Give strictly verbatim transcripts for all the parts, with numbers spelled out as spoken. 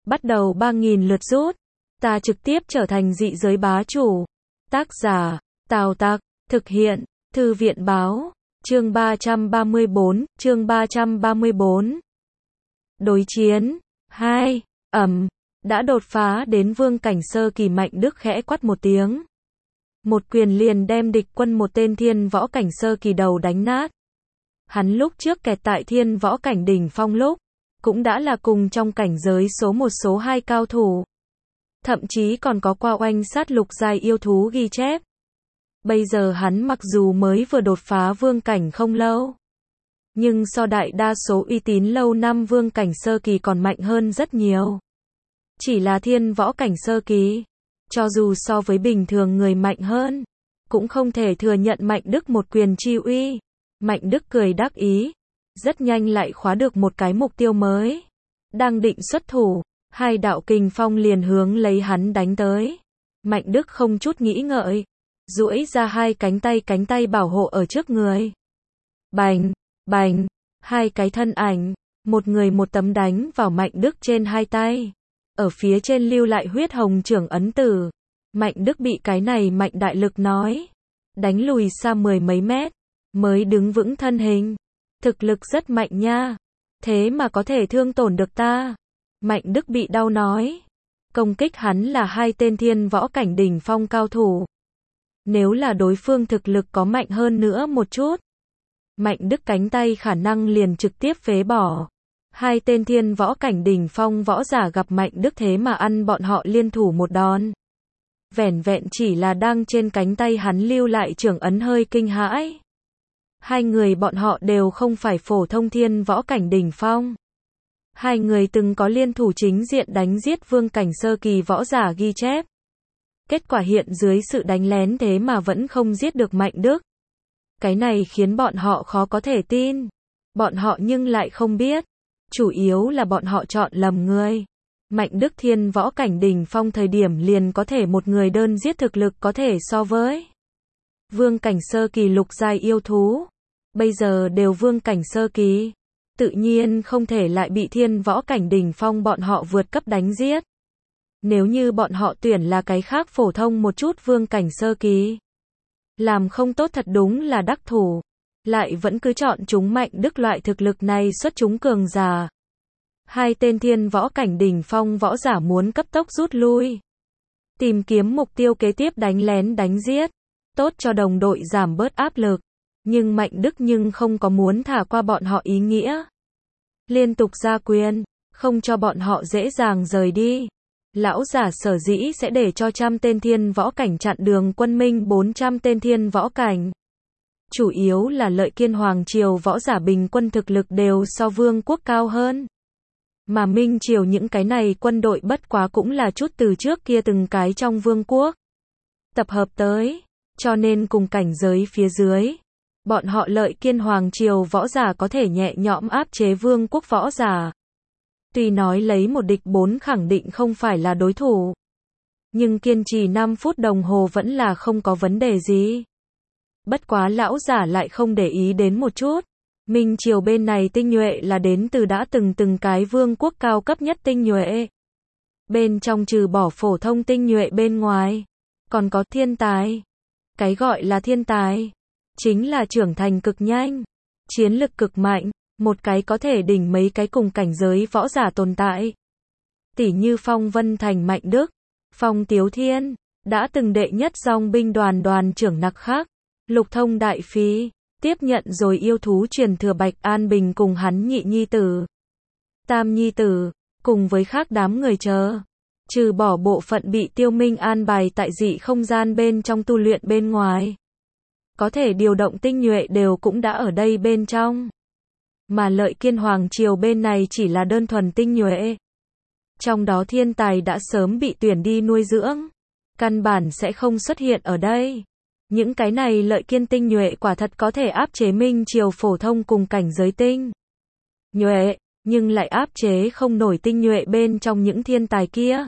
Bắt đầu ba nghìn lượt rút. Ta trực tiếp trở thành dị giới bá chủ. Tác giả, Tào Tặc, thực hiện, Thư viện báo, chương ba trăm ba mươi bốn, chương ba trăm ba mươi bốn. Đối chiến, hai, ầm, đã đột phá đến vương cảnh sơ kỳ. Mạnh Đức khẽ quát một tiếng. Một quyền liền đem địch quân một tên thiên võ cảnh sơ kỳ đầu đánh nát. Hắn lúc trước kẹt tại thiên võ cảnh đỉnh phong lúc, cũng đã là cùng trong cảnh giới số một số hai cao thủ. Thậm chí còn có qua oanh sát lục giai yêu thú ghi chép. Bây giờ hắn mặc dù mới vừa đột phá vương cảnh không lâu, nhưng so đại đa số uy tín lâu năm vương cảnh sơ kỳ còn mạnh hơn rất nhiều. Chỉ là thiên võ cảnh sơ kỳ, cho dù so với bình thường người mạnh hơn, cũng không thể thừa nhận Mạnh Đức một quyền chi uy. Mạnh Đức cười đắc ý, rất nhanh lại khóa được một cái mục tiêu mới. Đang định xuất thủ, hai đạo kình phong liền hướng lấy hắn đánh tới. Mạnh Đức không chút nghĩ ngợi, duỗi ra hai cánh tay cánh tay bảo hộ ở trước người. Bành, bành, hai cái thân ảnh, một người một tấm đánh vào Mạnh Đức trên hai tay. Ở phía trên lưu lại huyết hồng trưởng ấn tử. Mạnh Đức bị cái này mạnh đại lực nói đánh lùi xa mười mấy mét, mới đứng vững thân hình. Thực lực rất mạnh nha, thế mà có thể thương tổn được ta. Mạnh Đức bị đau nói. Công kích hắn là hai tên thiên võ cảnh đỉnh phong cao thủ. Nếu là đối phương thực lực có mạnh hơn nữa một chút, Mạnh Đức cánh tay khả năng liền trực tiếp phế bỏ. Hai tên thiên võ cảnh đỉnh phong võ giả gặp Mạnh Đức thế mà ăn bọn họ liên thủ một đòn. Vẻn vẹn chỉ là đang trên cánh tay hắn lưu lại trưởng ấn hơi kinh hãi. Hai người bọn họ đều không phải phổ thông thiên võ cảnh đỉnh phong. Hai người từng có liên thủ chính diện đánh giết vương cảnh sơ kỳ võ giả ghi chép. Kết quả hiện dưới sự đánh lén thế mà vẫn không giết được Mạnh Đức. Cái này khiến bọn họ khó có thể tin. Bọn họ nhưng lại không biết. Chủ yếu là bọn họ chọn lầm người. Mạnh Đức thiên võ cảnh đỉnh phong thời điểm liền có thể một người đơn giết thực lực có thể so với vương cảnh sơ kỳ lục giai yêu thú. Bây giờ đều vương cảnh sơ kỳ, tự nhiên không thể lại bị thiên võ cảnh đỉnh phong bọn họ vượt cấp đánh giết. Nếu như bọn họ tuyển là cái khác phổ thông một chút vương cảnh sơ kỳ, làm không tốt thật đúng là đắc thủ. Lại vẫn cứ chọn chúng Mạnh Đức loại thực lực này xuất chúng cường giả. Hai tên thiên võ cảnh đỉnh phong võ giả muốn cấp tốc rút lui, tìm kiếm mục tiêu kế tiếp đánh lén đánh giết, tốt cho đồng đội giảm bớt áp lực. Nhưng Mạnh Đức nhưng không có muốn thả qua bọn họ ý nghĩa. Liên tục ra quyền, không cho bọn họ dễ dàng rời đi. Lão giả sở dĩ sẽ để cho trăm tên thiên võ cảnh chặn đường quân Minh bốn trăm tên thiên võ cảnh. Chủ yếu là Lợi Kiên Hoàng Triều võ giả bình quân thực lực đều so vương quốc cao hơn. Mà Minh Triều những cái này quân đội bất quá cũng là chút từ trước kia từng cái trong vương quốc tập hợp tới, cho nên cùng cảnh giới phía dưới, bọn họ Lợi Kiên Hoàng Triều võ giả có thể nhẹ nhõm áp chế vương quốc võ giả. Tuy nói lấy một địch bốn khẳng định không phải là đối thủ, nhưng kiên trì năm phút đồng hồ vẫn là không có vấn đề gì. Bất quá lão giả lại không để ý đến một chút. Minh Triều bên này tinh nhuệ là đến từ đã từng từng cái vương quốc cao cấp nhất tinh nhuệ. Bên trong trừ bỏ phổ thông tinh nhuệ bên ngoài, còn có thiên tài. Cái gọi là thiên tài, chính là trưởng thành cực nhanh, chiến lực cực mạnh, một cái có thể đỉnh mấy cái cùng cảnh giới võ giả tồn tại. Tỷ như Phong Vân Thành Mạnh Đức, Phong Tiếu Thiên, đã từng đệ nhất dòng binh đoàn đoàn trưởng Nặc Khắc, Lục Thông Đại Phi, tiếp nhận rồi yêu thú truyền thừa Bạch An Bình cùng hắn nhị nhi tử, tam nhi tử, cùng với khác đám người chờ. Trừ bỏ bộ phận bị Tiêu Minh an bài tại dị không gian bên trong tu luyện bên ngoài, có thể điều động tinh nhuệ đều cũng đã ở đây bên trong. Mà Lợi Kiên Hoàng Triều bên này chỉ là đơn thuần tinh nhuệ. Trong đó thiên tài đã sớm bị tuyển đi nuôi dưỡng, căn bản sẽ không xuất hiện ở đây. Những cái này Lợi Kiên tinh nhuệ quả thật có thể áp chế Minh Triều phổ thông cùng cảnh giới tinh nhuệ, nhưng lại áp chế không nổi tinh nhuệ bên trong những thiên tài kia.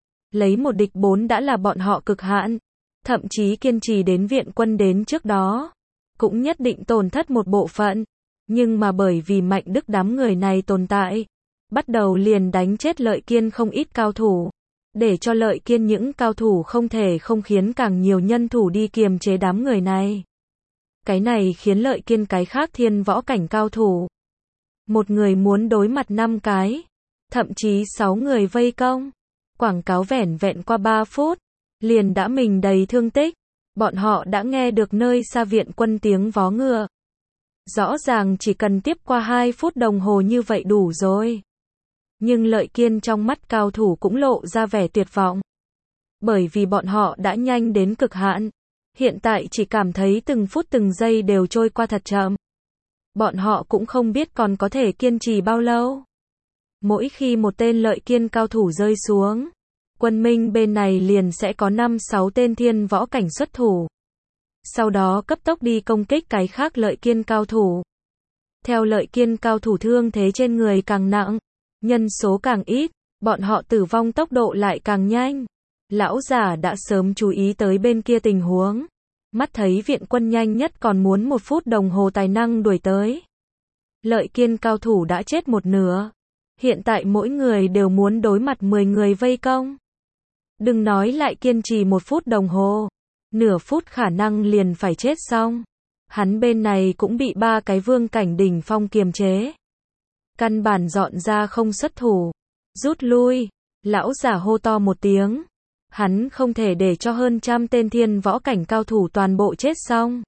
Lấy một địch bốn đã là bọn họ cực hạn, thậm chí kiên trì đến viện quân đến trước đó, cũng nhất định tổn thất một bộ phận. Nhưng mà bởi vì Mạnh Đức đám người này tồn tại, bắt đầu liền đánh chết Lợi Kiên không ít cao thủ. Để cho Lợi Kiên những cao thủ không thể không khiến càng nhiều nhân thủ đi kiềm chế đám người này. Cái này khiến Lợi Kiên cái khác thiên võ cảnh cao thủ. Một người muốn đối mặt năm cái, thậm chí sáu người vây công. Quảng cáo vẻn vẹn qua ba phút, liền đã mình đầy thương tích. Bọn họ đã nghe được nơi xa viện quân tiếng vó ngựa. Rõ ràng chỉ cần tiếp qua hai phút đồng hồ như vậy đủ rồi. Nhưng Lợi Kiên trong mắt cao thủ cũng lộ ra vẻ tuyệt vọng. Bởi vì bọn họ đã nhanh đến cực hạn. Hiện tại chỉ cảm thấy từng phút từng giây đều trôi qua thật chậm. Bọn họ cũng không biết còn có thể kiên trì bao lâu. Mỗi khi một tên Lợi Kiên cao thủ rơi xuống, quân Minh bên này liền sẽ có năm sáu tên thiên võ cảnh xuất thủ. Sau đó cấp tốc đi công kích cái khác Lợi Kiên cao thủ. Theo Lợi Kiên cao thủ thương thế trên người càng nặng, nhân số càng ít, bọn họ tử vong tốc độ lại càng nhanh. Lão giả đã sớm chú ý tới bên kia tình huống. Mắt thấy viện quân nhanh nhất còn muốn một phút đồng hồ tài năng đuổi tới. Lợi Kiên cao thủ đã chết một nửa. Hiện tại mỗi người đều muốn đối mặt mười người vây công. Đừng nói lại kiên trì một phút đồng hồ. Nửa phút khả năng liền phải chết xong. Hắn bên này cũng bị ba cái vương cảnh đỉnh phong kiềm chế. Căn bản dọn ra không xuất thủ. Rút lui. Lão giả hô to một tiếng. Hắn không thể để cho hơn trăm tên thiên võ cảnh cao thủ toàn bộ chết xong.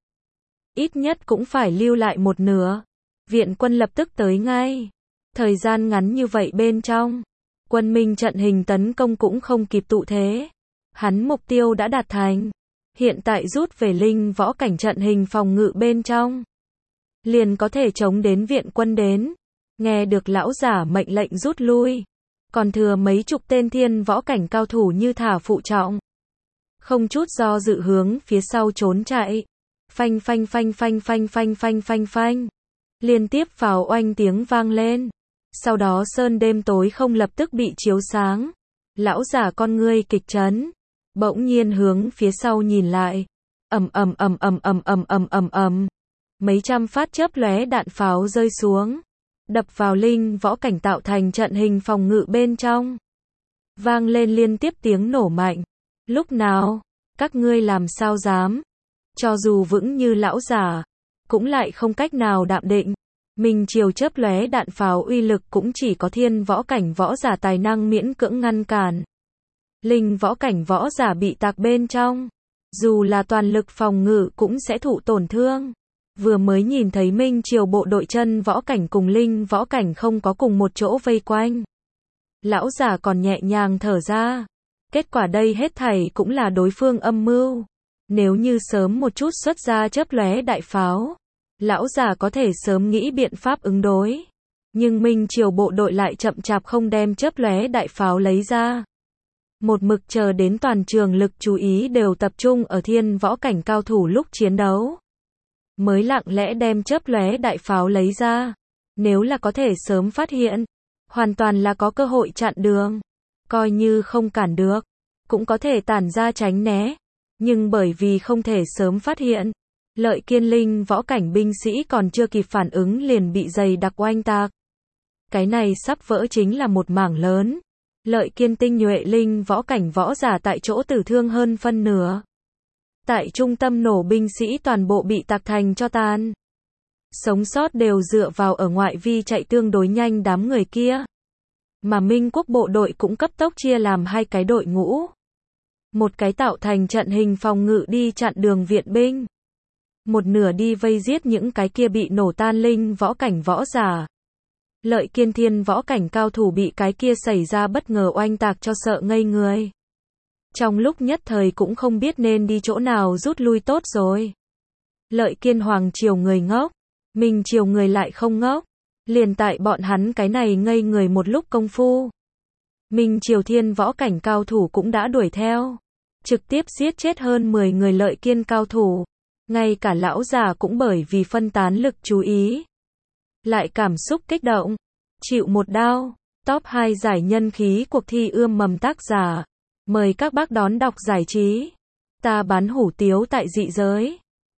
Ít nhất cũng phải lưu lại một nửa. Viện quân lập tức tới ngay. Thời gian ngắn như vậy bên trong, quân Minh trận hình tấn công cũng không kịp tụ thế. Hắn mục tiêu đã đạt thành. Hiện tại rút về linh võ cảnh trận hình phòng ngự bên trong. Liền có thể chống đến viện quân đến. Nghe được lão giả mệnh lệnh rút lui. Còn thừa mấy chục tên thiên võ cảnh cao thủ như thả phụ trọng. Không chút do dự hướng phía sau trốn chạy. Phanh phanh phanh phanh phanh phanh phanh phanh phanh. Liên tiếp pháo oanh tiếng vang lên. Sau đó sơn đêm tối không lập tức bị chiếu sáng. Lão giả con ngươi kịch chấn. Bỗng nhiên hướng phía sau nhìn lại. Ầm ầm ầm ầm ầm ầm ầm ầm ầm. Mấy trăm phát chớp lóe đạn pháo rơi xuống. Đập vào linh võ cảnh tạo thành trận hình phòng ngự bên trong. Vang lên liên tiếp tiếng nổ mạnh. Lúc nào? Các ngươi làm sao dám? Cho dù vững như lão giả, cũng lại không cách nào đạm định. Minh chiều chớp lóe đạn pháo uy lực cũng chỉ có thiên võ cảnh võ giả tài năng miễn cưỡng ngăn cản. Linh võ cảnh võ giả bị tạc bên trong. Dù là toàn lực phòng ngự cũng sẽ thụ tổn thương. Vừa mới nhìn thấy Minh Triều bộ đội chân võ cảnh cùng linh võ cảnh không có cùng một chỗ vây quanh. Lão giả còn nhẹ nhàng thở ra. Kết quả đây hết thảy cũng là đối phương âm mưu. Nếu như sớm một chút xuất ra chớp lóe đại pháo, lão giả có thể sớm nghĩ biện pháp ứng đối. Nhưng Minh Triều bộ đội lại chậm chạp không đem chớp lóe đại pháo lấy ra. Một mực chờ đến toàn trường lực chú ý đều tập trung ở thiên võ cảnh cao thủ lúc chiến đấu. Mới lặng lẽ đem chớp lóe đại pháo lấy ra. Nếu là có thể sớm phát hiện, hoàn toàn là có cơ hội chặn đường. Coi như không cản được, cũng có thể tản ra tránh né. Nhưng bởi vì không thể sớm phát hiện, Lợi Kiên linh võ cảnh binh sĩ còn chưa kịp phản ứng liền bị dày đặc oanh tạc. Cái này sắp vỡ chính là một mảng lớn. Lợi Kiên tinh nhuệ linh võ cảnh võ giả tại chỗ tử thương hơn phân nửa. Tại trung tâm nổ binh sĩ toàn bộ bị tạc thành cho tàn. Sống sót đều dựa vào ở ngoại vi chạy tương đối nhanh đám người kia. Mà Minh quốc bộ đội cũng cấp tốc chia làm hai cái đội ngũ. Một cái tạo thành trận hình phòng ngự đi chặn đường viện binh. Một nửa đi vây giết những cái kia bị nổ tan linh võ cảnh võ giả. Lợi Kiên thiên võ cảnh cao thủ bị cái kia xảy ra bất ngờ oanh tạc cho sợ ngây người. Trong lúc nhất thời cũng không biết nên đi chỗ nào rút lui tốt rồi. Lợi Kiên hoàng triều người ngốc, Minh triều người lại không ngốc. Liền tại bọn hắn cái này ngây người một lúc công phu. Minh triều thiên võ cảnh cao thủ cũng đã đuổi theo. Trực tiếp giết chết hơn mười người Lợi Kiên cao thủ. Ngay cả lão già cũng bởi vì phân tán lực chú ý. Lại cảm xúc kích động. Chịu một đao. Top hai giải nhân khí cuộc thi ươm mầm tác giả. Mời các bác đón đọc giải trí. Ta bán hủ tiếu tại dị giới.